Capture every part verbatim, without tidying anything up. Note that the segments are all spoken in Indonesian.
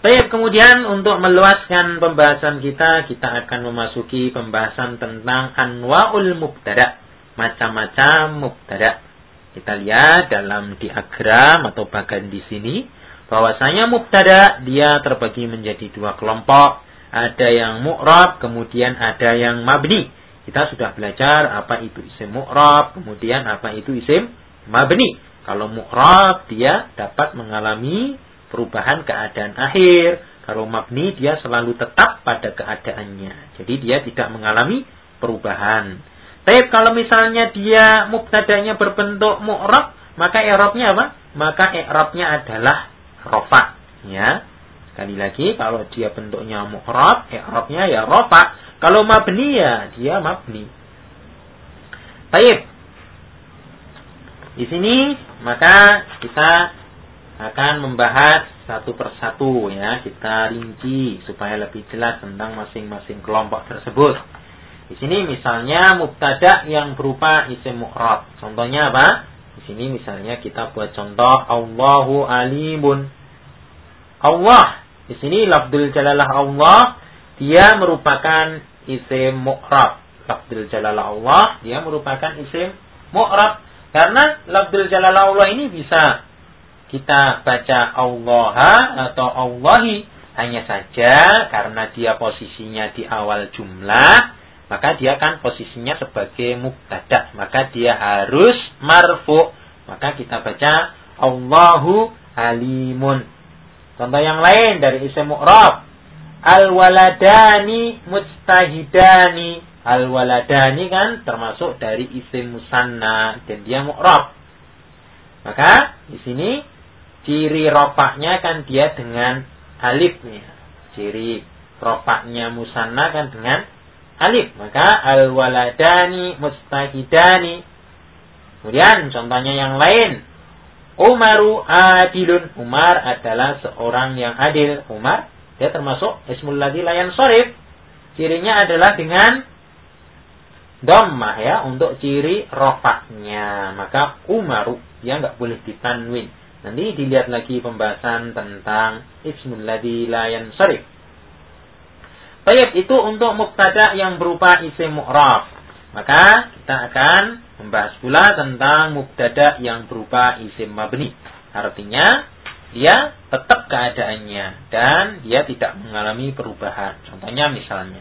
Baik, kemudian untuk meluaskan pembahasan kita, kita akan memasuki pembahasan tentang anwa'ul mubtada, macam-macam mubtada. Kita lihat dalam diagram atau bagan di sini, bahwasanya mubtada dia terbagi menjadi dua kelompok. Ada yang mu'rab, kemudian ada yang mabni. Kita sudah belajar apa itu isim mu'rab, kemudian apa itu isim mabni. Kalau mu'rab dia dapat mengalami perubahan keadaan akhir. Kalau mabni dia selalu tetap pada keadaannya. Jadi dia tidak mengalami perubahan. Tapi kalau misalnya dia mubtadanya berbentuk mu'rab, maka i'rabnya apa? Maka i'rabnya adalah rafa. Ya. Sekali lagi, kalau dia bentuknya mu'rab, i'rabnya ya rafa. Kalau mabni ya dia mabni. Baik. Di sini maka kita akan membahas satu persatu ya, kita rinci supaya lebih jelas tentang masing-masing kelompok tersebut. Di sini misalnya mubtada yang berupa isim mu'rab. Contohnya apa? Di sini misalnya kita buat contoh Allahu alimun. Allah. Di sini lafdzul jalalah Allah dia merupakan isim mu'rab. Lafdzul jalalah Allah dia merupakan isim mu'rab. Karena lafdzul jalalah Allah ini bisa kita baca Allah atau Allahi. Hanya saja karena dia posisinya di awal jumlah, maka dia kan posisinya sebagai mubtada. Maka dia harus marfu. Maka kita baca Allahu alimun. Contoh yang lain dari isim mu'rab. Al-waladani mujtahidani. Al-waladani kan termasuk dari isim musanna dan dia mu'rab. Maka di sini ciri rofaknya kan dia dengan alifnya. Ciri rofaknya musanna kan dengan alif. Maka al-waladani mustahidani. Kemudian contohnya yang lain. Umaru adilun. Umar adalah seorang yang adil. Umar dia termasuk ismul ladzi la yansharif. Cirinya adalah dengan dhammah ya untuk ciri rofaknya. Maka Umaru dia enggak boleh ditanwin. Nanti dilihat lagi pembahasan tentang ismul ladzi la yansharif. Baik, itu untuk mubtada yang berupa isim mu'rab. Maka kita akan membahas pula tentang mubtada yang berupa isim mabni. Artinya dia tetap keadaannya dan dia tidak mengalami perubahan. Contohnya misalnya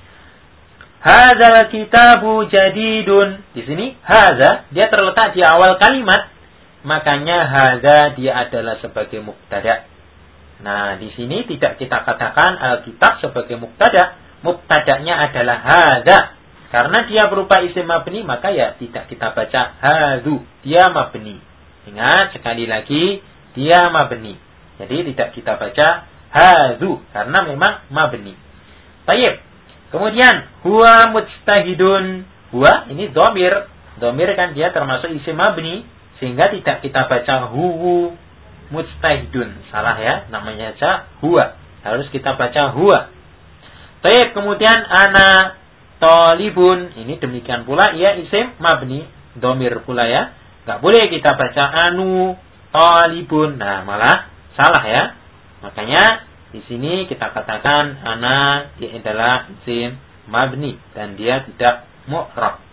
hadzal kitabu jadidun. Di sini hadza dia terletak di awal kalimat. Makanya hadza dia adalah sebagai mubtada. Nah, di sini tidak kita katakan Alkitab sebagai mubtada. Mubtadanya adalah hadza. Karena dia berupa isim mabni, maka ya tidak kita baca hadzu. Dia mabni. Ingat sekali lagi, dia mabni. Jadi tidak kita baca hadzu karena memang mabni. Baik. Kemudian huwa mujtahidun. Huwa ini dhamir. Dhamir kan dia termasuk isim mabni. Sehingga tidak kita baca huwu mujtahidun. Salah ya, namanya aja huwa. Harus kita baca huwa. Baik, kemudian ana talibun. Ini demikian pula ia isim mabni, dhamir pula ya. Enggak boleh kita baca anu talibun. Nah, malah salah ya. Makanya di sini kita katakan ana dia adalah isim mabni dan dia tidak mu'rab.